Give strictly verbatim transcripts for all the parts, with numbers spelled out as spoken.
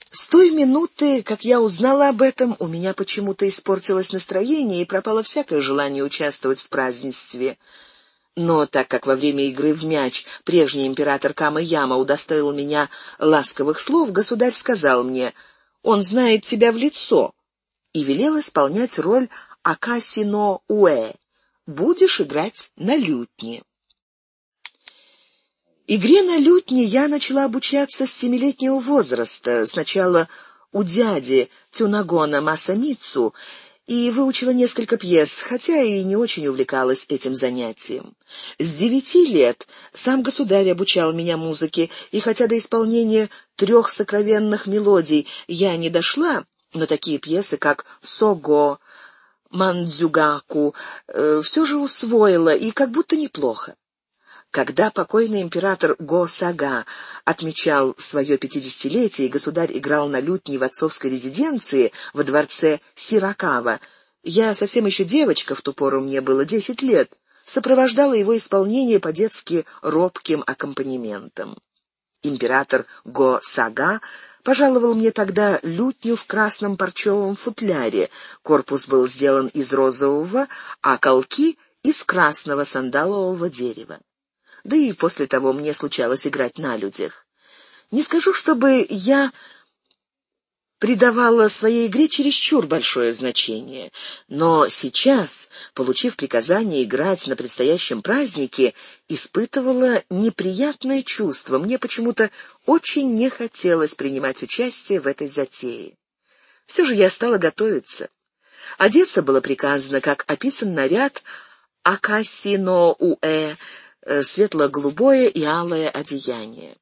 С той минуты, как я узнала об этом, у меня почему-то испортилось настроение и пропало всякое желание участвовать в празднестве. Но так как во время игры в мяч прежний император Кама-Яма удостоил меня ласковых слов, государь сказал мне: «Он знает тебя в лицо», и велел исполнять роль Акаси-но-Уэ. Будешь играть на лютне. Игре на лютне я начала обучаться с семилетнего возраста, сначала у дяди Тюнагона Масамицу, и выучила несколько пьес, хотя и не очень увлекалась этим занятием. С девяти лет сам государь обучал меня музыке, и хотя до исполнения трех сокровенных мелодий я не дошла, но такие пьесы, как «Сого», «Мандзюгаку» э, все же усвоила, и как будто неплохо. Когда покойный император Го-Сага отмечал свое пятидесятилетие, и государь играл на лютне в отцовской резиденции во дворце Сиракава, я совсем еще девочка, в ту пору мне было десять лет, сопровождала его исполнение по-детски робким аккомпанементом. Император Го-Сага пожаловал мне тогда лютню в красном парчевом футляре. Корпус был сделан из розового, а колки — из красного сандалового дерева. Да и после того мне случалось играть на людях. Не скажу, чтобы я придавала своей игре чересчур большое значение, но сейчас, получив приказание играть на предстоящем празднике, испытывала неприятное чувство. Мне почему-то очень не хотелось принимать участие в этой затее. Все же я стала готовиться. Одеться было приказано, как описан наряд Акаси-но-Уэ, светло-голубое и алое одеяние.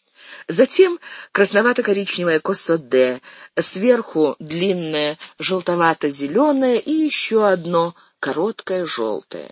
Затем красновато-коричневое косоде, сверху длинное желтовато-зеленое и еще одно короткое желтое.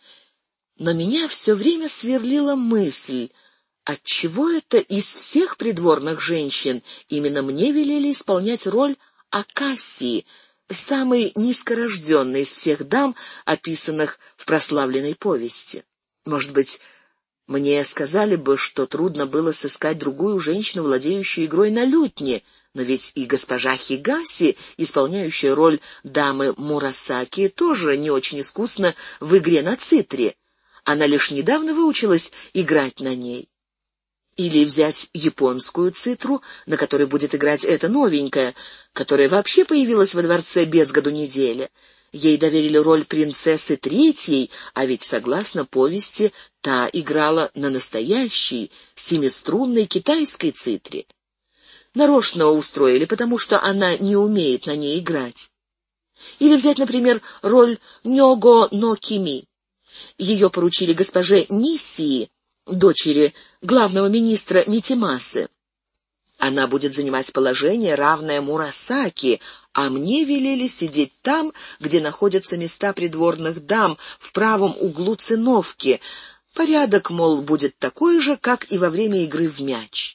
Но меня все время сверлила мысль, отчего это из всех придворных женщин именно мне велели исполнять роль Акасии, самой низкорожденной из всех дам, описанных в прославленной повести. Может быть, мне сказали бы, что трудно было сыскать другую женщину, владеющую игрой на лютне, но ведь и госпожа Хигаси, исполняющая роль дамы Мурасаки, тоже не очень искусна в игре на цитре. Она лишь недавно выучилась играть на ней. Или взять японскую цитру, на которой будет играть эта новенькая, которая вообще появилась во дворце без году неделя. Ей доверили роль принцессы третьей, а ведь, согласно повести, та играла на настоящей семиструнной китайской цитре. Нарочно устроили, потому что она не умеет на ней играть. Или взять, например, роль Нёго но Кими. Ее поручили госпоже Ниссии, дочери главного министра Митимасы. Она будет занимать положение, равное Мурасаки, а мне велели сидеть там, где находятся места придворных дам, в правом углу циновки. Порядок, мол, будет такой же, как и во время игры в мяч.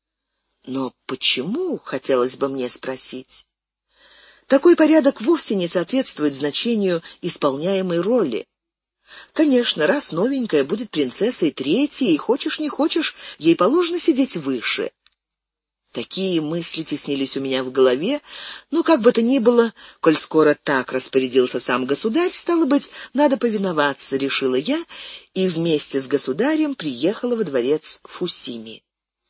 Но почему, хотелось бы мне спросить? Такой порядок вовсе не соответствует значению исполняемой роли. Конечно, раз новенькая будет принцессой третьей, хочешь не хочешь, ей положено сидеть выше. Такие мысли теснились у меня в голове, но как бы то ни было, коль скоро так распорядился сам государь, стало быть, надо повиноваться, решила я, и вместе с государем приехала во дворец Фусими.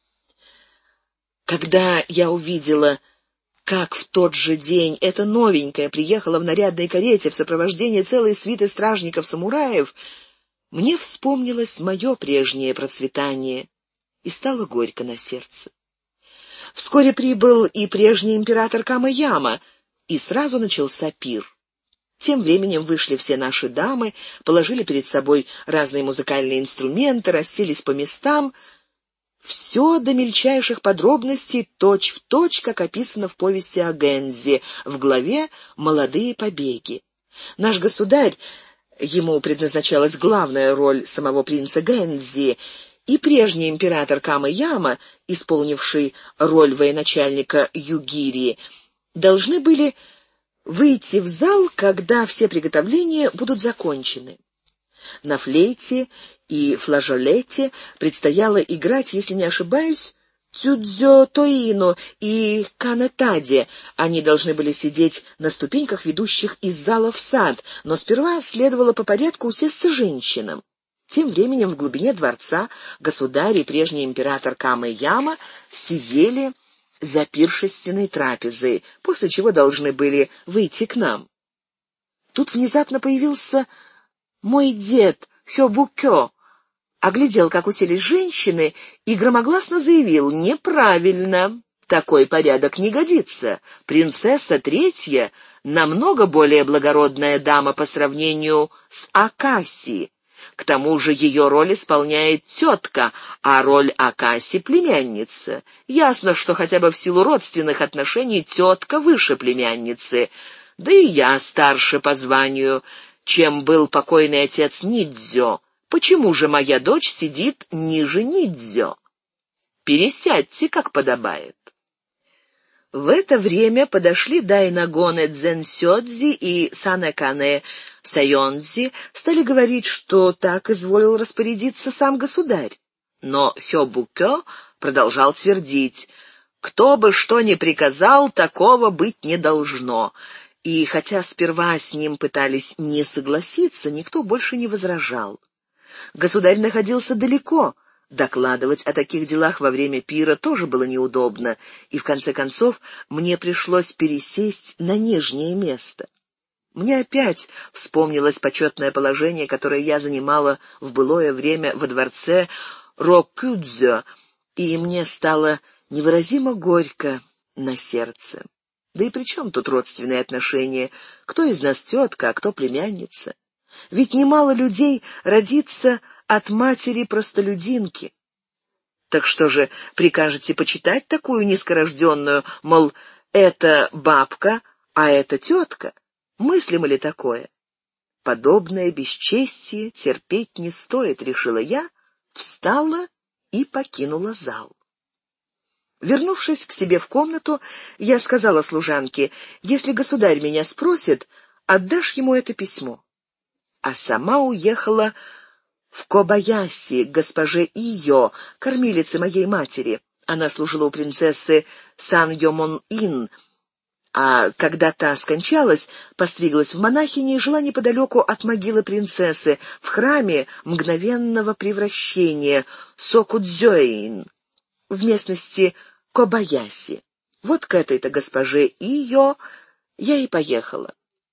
Когда я увидела, как в тот же день эта новенькая приехала в нарядной карете в сопровождении целой свиты стражников-самураев, мне вспомнилось мое прежнее процветание, и стало горько на сердце. Вскоре прибыл и прежний император Кама-Яма, и сразу начался пир. Тем временем вышли все наши дамы, положили перед собой разные музыкальные инструменты, расселись по местам. Все до мельчайших подробностей, точь-в-точь, как описано в повести о Гэнзи, в главе «Молодые побеги». Наш государь, ему предназначалась главная роль самого принца Гэнзи, и прежний император Кама-Яма, исполнивший роль военачальника Югири, должны были выйти в зал, когда все приготовления будут закончены. На флейте и флажолете предстояло играть, если не ошибаюсь, Цюдзё Тоино и Канетаде. Они должны были сидеть на ступеньках, ведущих из зала в сад, но сперва следовало по порядку усесться женщинам. Тем временем в глубине дворца государь и прежний император Камэ-Яма сидели за пиршественной трапезой, после чего должны были выйти к нам. Тут внезапно появился мой дед Хёбукё, оглядел, как уселись женщины, и громогласно заявил: «Неправильно, такой порядок не годится. Принцесса третья намного более благородная дама по сравнению с Акаси. К тому же ее роль исполняет тетка, а роль Акаси — племянница. Ясно, что хотя бы в силу родственных отношений тетка выше племянницы. Да и я старше по званию, чем был покойный отец Нидзё. Почему же моя дочь сидит ниже Нидзё? Пересядьте, как подобает». В это время подошли Дайнагоне Дзенсёдзи и Санэкане Сайонзи, стали говорить, что так изволил распорядиться сам государь. Но Хёбукё продолжал твердить: «Кто бы что ни приказал, такого быть не должно». И хотя сперва с ним пытались не согласиться, никто больше не возражал. Государь находился далеко. Докладывать о таких делах во время пира тоже было неудобно, и в конце концов мне пришлось пересесть на нижнее место. Мне опять вспомнилось почетное положение, которое я занимала в былое время во дворце Роккудзё, и мне стало невыразимо горько на сердце. Да и при чем тут родственные отношения? Кто из нас тетка, а кто племянница? Ведь немало людей родится от матери-простолюдинки. Так что же, прикажете почитать такую низкорожденную, мол, это бабка, а это тетка? Мыслимо ли такое? Подобное бесчестие терпеть не стоит, решила я, встала и покинула зал. Вернувшись к себе в комнату, я сказала служанке: «Если государь меня спросит, отдашь ему это письмо». А сама уехала в Кобаяси к госпоже Иё, кормилице моей матери. Она служила у принцессы Сан-Йомон-Ин, а когда та скончалась, постриглась в монахини и жила неподалеку от могилы принцессы, в храме мгновенного превращения Сокудзёин, в местности Кобаяси. Вот к этой-то госпоже Иё я и поехала.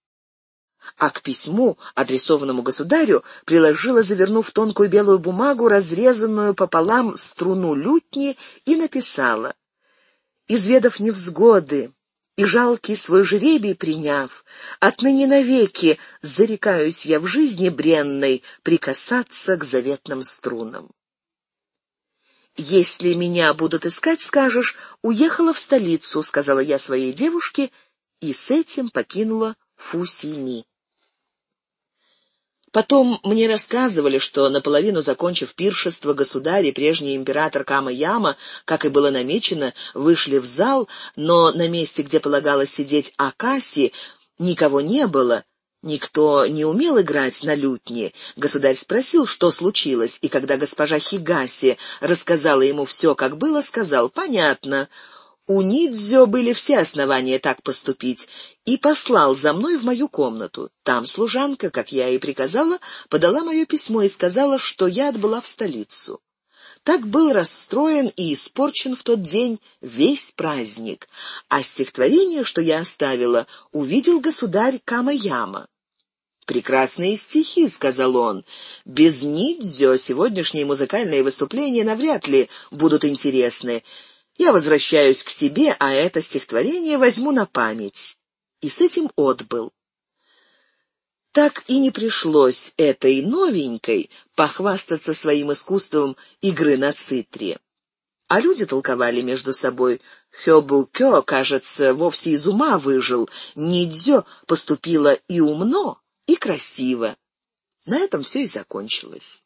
А к письму, адресованному государю, приложила, завернув тонкую белую бумагу, разрезанную пополам струну лютни, и написала: «Изведав невзгоды и жалкий свой жребий приняв, отныне навеки зарекаюсь я в жизни бренной прикасаться к заветным струнам. Если меня будут искать, скажешь: уехала в столицу», — сказала я своей девушке, и с этим покинула Фусими. Потом мне рассказывали, что, наполовину закончив пиршество, государь и прежний император Камэ-Яма, как и было намечено, вышли в зал, но на месте, где полагалось сидеть Акаси, никого не было, никто не умел играть на лютне. Государь спросил, что случилось, и когда госпожа Хигаси рассказала ему все, как было, сказал: «Понятно, у Нидзё были все основания так поступить», и послал за мной в мою комнату. Там служанка, как я и приказала, подала мое письмо и сказала, что я отбыла в столицу. Так был расстроен и испорчен в тот день весь праздник, а стихотворение, что я оставила, увидел государь Камэ-Яма. «Прекрасные стихи», — сказал он. «Без Нидзё сегодняшние музыкальные выступления навряд ли будут интересны. Я возвращаюсь к себе, а это стихотворение возьму на память». И с этим отбыл. Так и не пришлось этой новенькой похвастаться своим искусством игры на цитре. А люди толковали между собой: Хёбукё, кажется, вовсе из ума выжил, Нидзё поступила и умно, и красиво. На этом все и закончилось.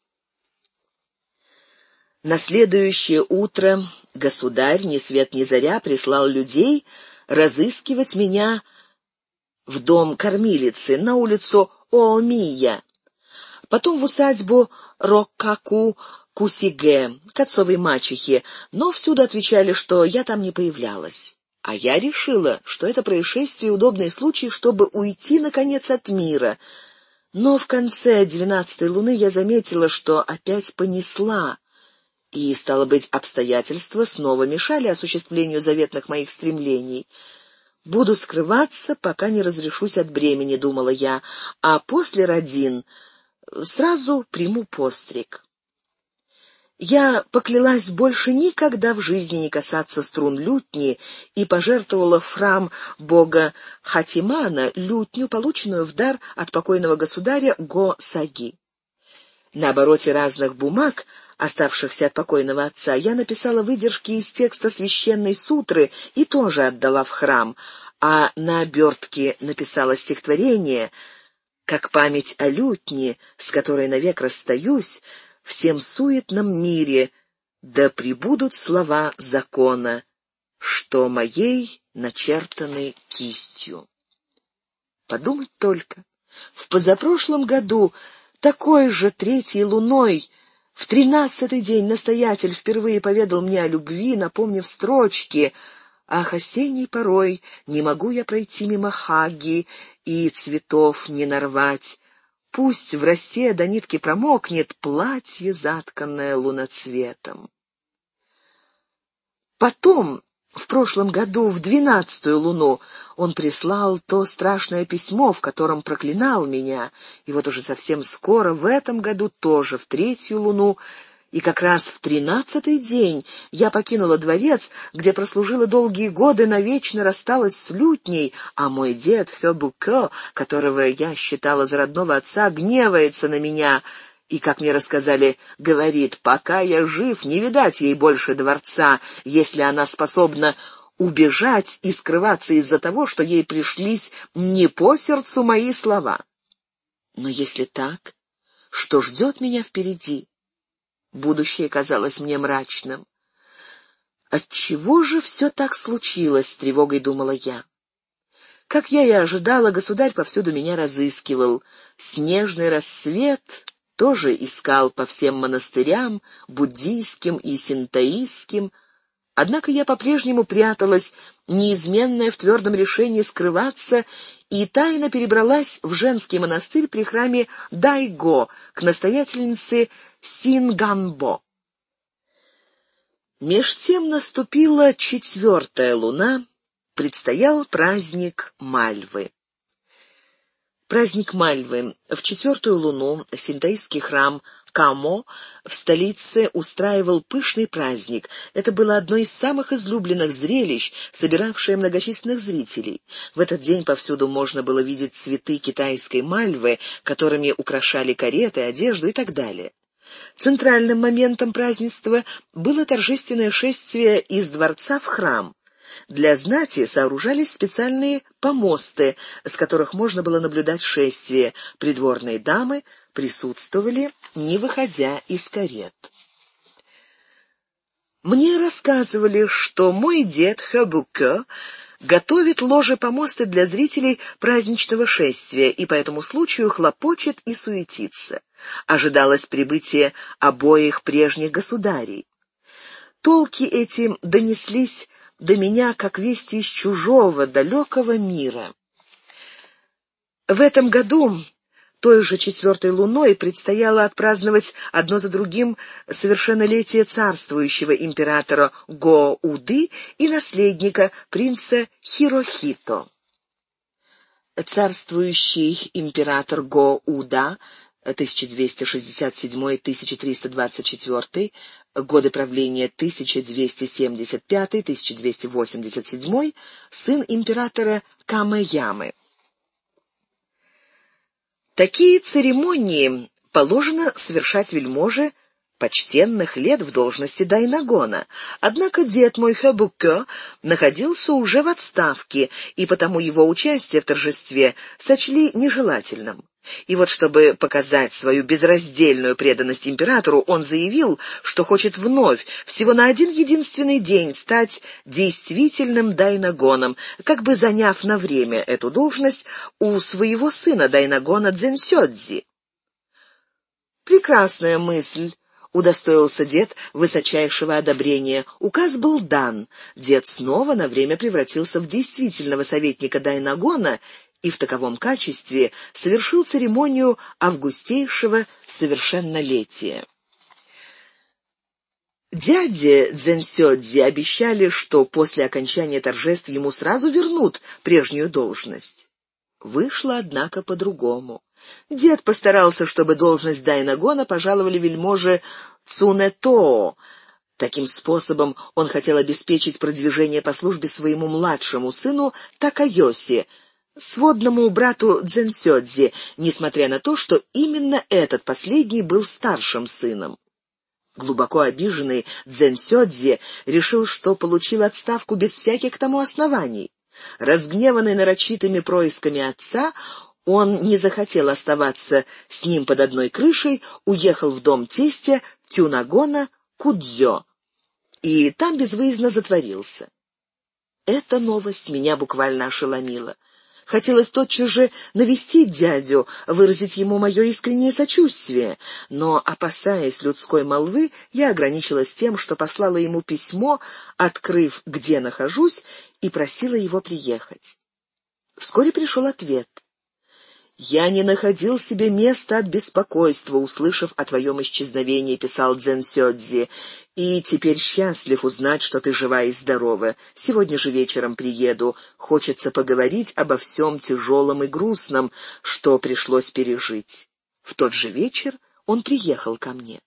На следующее утро государь ни свет ни заря прислал людей разыскивать меня в дом кормилицы на улицу Оомия, потом в усадьбу Роккаку Кусиге, к отцовой мачехе, но всюду отвечали, что я там не появлялась. А я решила, что это происшествие — удобный случай, чтобы уйти, наконец, от мира. Но в конце двенадцатой луны я заметила, что опять понесла, и, стало быть, обстоятельства снова мешали осуществлению заветных моих стремлений. «Буду скрываться, пока не разрешусь от бремени», — думала я, «а после родин сразу приму постриг». Я поклялась больше никогда в жизни не касаться струн лютни и пожертвовала в храм бога Хатимана лютню, полученную в дар от покойного государя Го-Саги. На обороте разных бумаг, оставшихся от покойного отца, я написала выдержки из текста священной сутры и тоже отдала в храм, а на обертке написала стихотворение «Как память о лютне, с которой навек расстаюсь, всем суетном мире, да пребудут слова закона, что моей начертаны кистью». Подумать только, в позапрошлом году, такой же третьей луной, в тринадцатый день настоятель впервые поведал мне о любви, напомнив строчки: «Ах, осенней порой не могу я пройти мимо хаги и цветов не нарвать. Пусть в росе до нитки промокнет платье, затканное луноцветом». Потом, в прошлом году, в двенадцатую луну, он прислал то страшное письмо, в котором проклинал меня, и вот уже совсем скоро, в этом году тоже, в третью луну, и как раз в тринадцатый день я покинула дворец, где прослужила долгие годы, навечно рассталась с лютней, а мой дед Хёбукё, которого я считала за родного отца, гневается на меня и, как мне рассказали, говорит: «Пока я жив, не видать ей больше дворца, если она способна убежать и скрываться из-за того, что ей пришлись не по сердцу мои слова». Но если так, что ждет меня впереди? Будущее казалось мне мрачным. Отчего же все так случилось, с тревогой думала я. Как я и ожидала, государь повсюду меня разыскивал. Снежный рассвет тоже искал по всем монастырям, буддийским и синтоистским. Однако я по-прежнему пряталась, неизменная в твердом решении скрываться, и тайно перебралась в женский монастырь при храме Дайго к настоятельнице Синганбо. Меж тем наступила четвертая луна, предстоял праздник Мальвы. Праздник Мальвы. В четвертую луну синтоистский храм Камо в столице устраивал пышный праздник. Это было одно из самых излюбленных зрелищ, собиравшее многочисленных зрителей. В этот день повсюду можно было видеть цветы китайской мальвы, которыми украшали кареты, одежду и так далее. Центральным моментом празднества было торжественное шествие из дворца в храм. Для знати сооружались специальные помосты, с которых можно было наблюдать шествие. Придворные дамы присутствовали, не выходя из карет. Мне рассказывали, что мой дед Хёбукё готовит ложе-помосты для зрителей праздничного шествия и по этому случаю хлопочет и суетится. Ожидалось прибытие обоих прежних государей. Толки эти донеслись до меня как вести из чужого, далекого мира. В этом году, той же четвертой луной, предстояло отпраздновать одно за другим совершеннолетие царствующего императора Го-Уды и наследника принца Хирохито. Царствующий император Го-Уда тысяча двести шестьдесят седьмой — тысяча триста двадцать четвёртый, годы правления тысяча двести семьдесят пятый — тысяча двести восемьдесят седьмой, сын императора Камэямы. Такие церемонии положено совершать вельможе почтенных лет в должности дайнагона. Однако дед мой Хёбукё находился уже в отставке, и потому его участие в торжестве сочли нежелательным. И вот, чтобы показать свою безраздельную преданность императору, он заявил, что хочет вновь, всего на один единственный день, стать действительным дайнагоном, как бы заняв на время эту должность у своего сына дайнагона Дзенсёдзи. Прекрасная мысль. удостоился дед высочайшего одобрения. Указ был дан. Дед снова на время превратился в действительного советника Дайнагона и в таковом качестве совершил церемонию августейшего совершеннолетия. Дяде Дзенсёдзи обещали, что после окончания торжеств ему сразу вернут прежнюю должность. Вышло, однако, по-другому. Дед постарался, чтобы должность Дайнагона пожаловали вельможи Цунэтоо. Таким способом он хотел обеспечить продвижение по службе своему младшему сыну Такайоси, сводному брату Дзенсёдзи, несмотря на то, что именно этот последний был старшим сыном. Глубоко обиженный Дзенсёдзи решил, что получил отставку без всяких к тому оснований. Разгневанный нарочитыми происками отца, он не захотел оставаться с ним под одной крышей, уехал в дом тестя Тюнагона Кудзё и там безвыездно затворился. Эта новость меня буквально ошеломила. Хотелось тотчас же навестить дядю, выразить ему мое искреннее сочувствие, но, опасаясь людской молвы, я ограничилась тем, что послала ему письмо, открыв, где нахожусь, и просила его приехать. Вскоре пришел ответ. «Я не находил себе места от беспокойства, услышав о твоем исчезновении», — писал Дзенсёдзи, «и теперь счастлив узнать, что ты жива и здорова. Сегодня же вечером приеду. Хочется поговорить обо всем тяжелом и грустном, что пришлось пережить». В тот же вечер он приехал ко мне.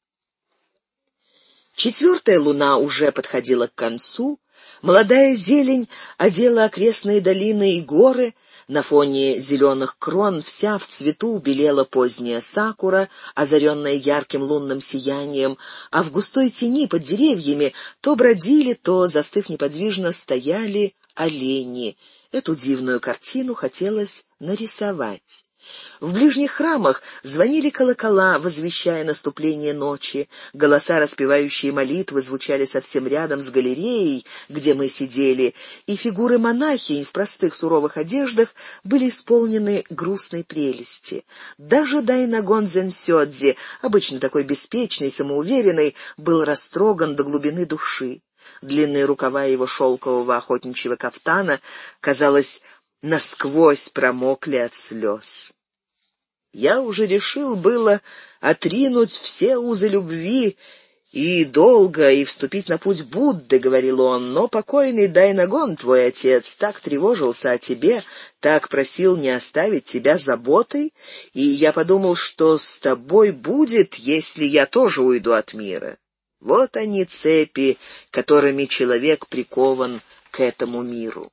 Четвертая луна уже подходила к концу, молодая зелень одела окрестные долины и горы. На фоне зеленых крон вся в цвету белела поздняя сакура, озаренная ярким лунным сиянием, а в густой тени под деревьями то бродили, то, застыв неподвижно, стояли олени. Эту дивную картину хотелось нарисовать. В ближних храмах звонили колокола, возвещая наступление ночи. Голоса, распевающие молитвы, звучали совсем рядом с галереей, где мы сидели, и фигуры монахинь в простых суровых одеждах были исполнены грустной прелести. Даже Дайнагон Дзенсёдзи, обычно такой беспечный, самоуверенный, был растроган до глубины души. Длинные рукава его шелкового охотничьего кафтана, казалось, насквозь промокли от слез. Я уже решил было отринуть все узы любви и долго, и вступить на путь Будды, — говорил он, — но покойный Дайнагон, твой отец, так тревожился о тебе, так просил не оставить тебя заботой, и я подумал, что с тобой будет, если я тоже уйду от мира. Вот они цепи, которыми человек прикован к этому миру.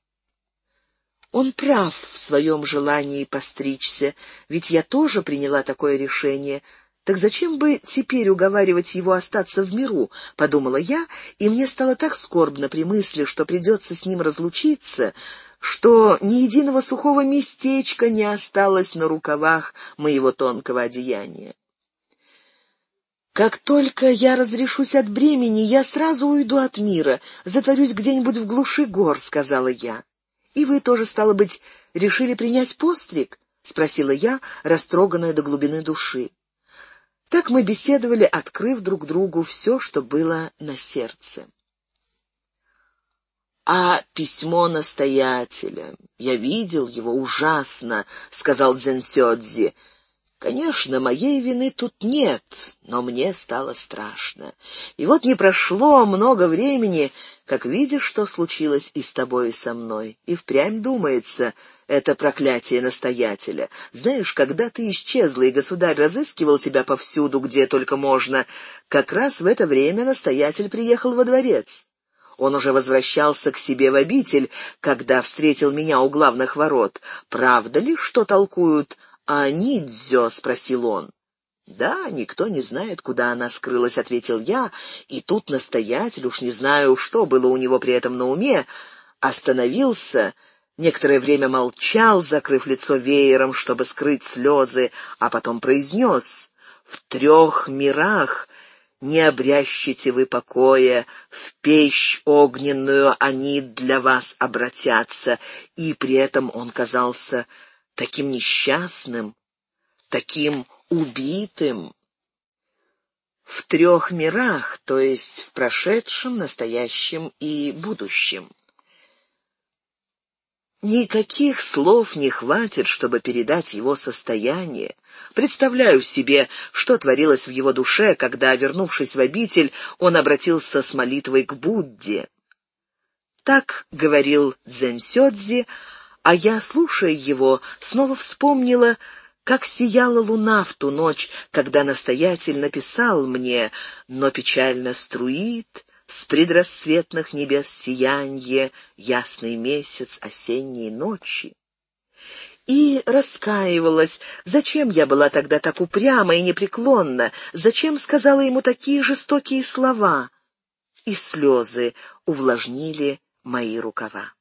Он прав в своем желании постричься, ведь я тоже приняла такое решение. Так зачем бы теперь уговаривать его остаться в миру, — подумала я, и мне стало так скорбно при мысли, что придется с ним разлучиться, что ни единого сухого местечка не осталось на рукавах моего тонкого одеяния. «Как только я разрешусь от бремени, я сразу уйду от мира, затворюсь где-нибудь в глуши гор», — сказала я. «И вы тоже, стало быть, решили принять постриг?» — спросила я, растроганная до глубины души. Так мы беседовали, открыв друг другу все, что было на сердце. «А письмо настоятеля? Я видел его, ужасно», — сказал Дзенсёдзи. «Конечно, моей вины тут нет, но мне стало страшно. И вот не прошло много времени, как видишь, что случилось и с тобой, и со мной. И впрямь думается, это проклятие настоятеля. Знаешь, когда ты исчезла, и государь разыскивал тебя повсюду, где только можно, как раз в это время настоятель приехал во дворец. Он уже возвращался к себе в обитель, когда встретил меня у главных ворот. Правда ли, что толкуют «А Нидзё?» — спросил он. «Да, никто не знает, куда она скрылась», — ответил я, и тут настоятель, уж не знаю, что было у него при этом на уме, остановился, некоторое время молчал, закрыв лицо веером, чтобы скрыть слезы, а потом произнес: «В трех мирах не обрящите вы покоя, в печь огненную они для вас обратятся», и при этом он казался таким несчастным, таким убитым. в трех мирах, то есть в прошедшем, настоящем и будущем. Никаких слов не хватит, чтобы передать его состояние. Представляю себе, что творилось в его душе, когда, вернувшись в обитель, он обратился с молитвой к Будде. Так говорил Дзэнсёдзи, а я, слушая его, снова вспомнила, как сияла луна в ту ночь, когда настоятель написал мне: «Но печально струит с предрассветных небес сиянье ясный месяц осенней ночи». И раскаивалась, зачем я была тогда так упряма и непреклонна, зачем сказала ему такие жестокие слова, и слезы увлажнили мои рукава.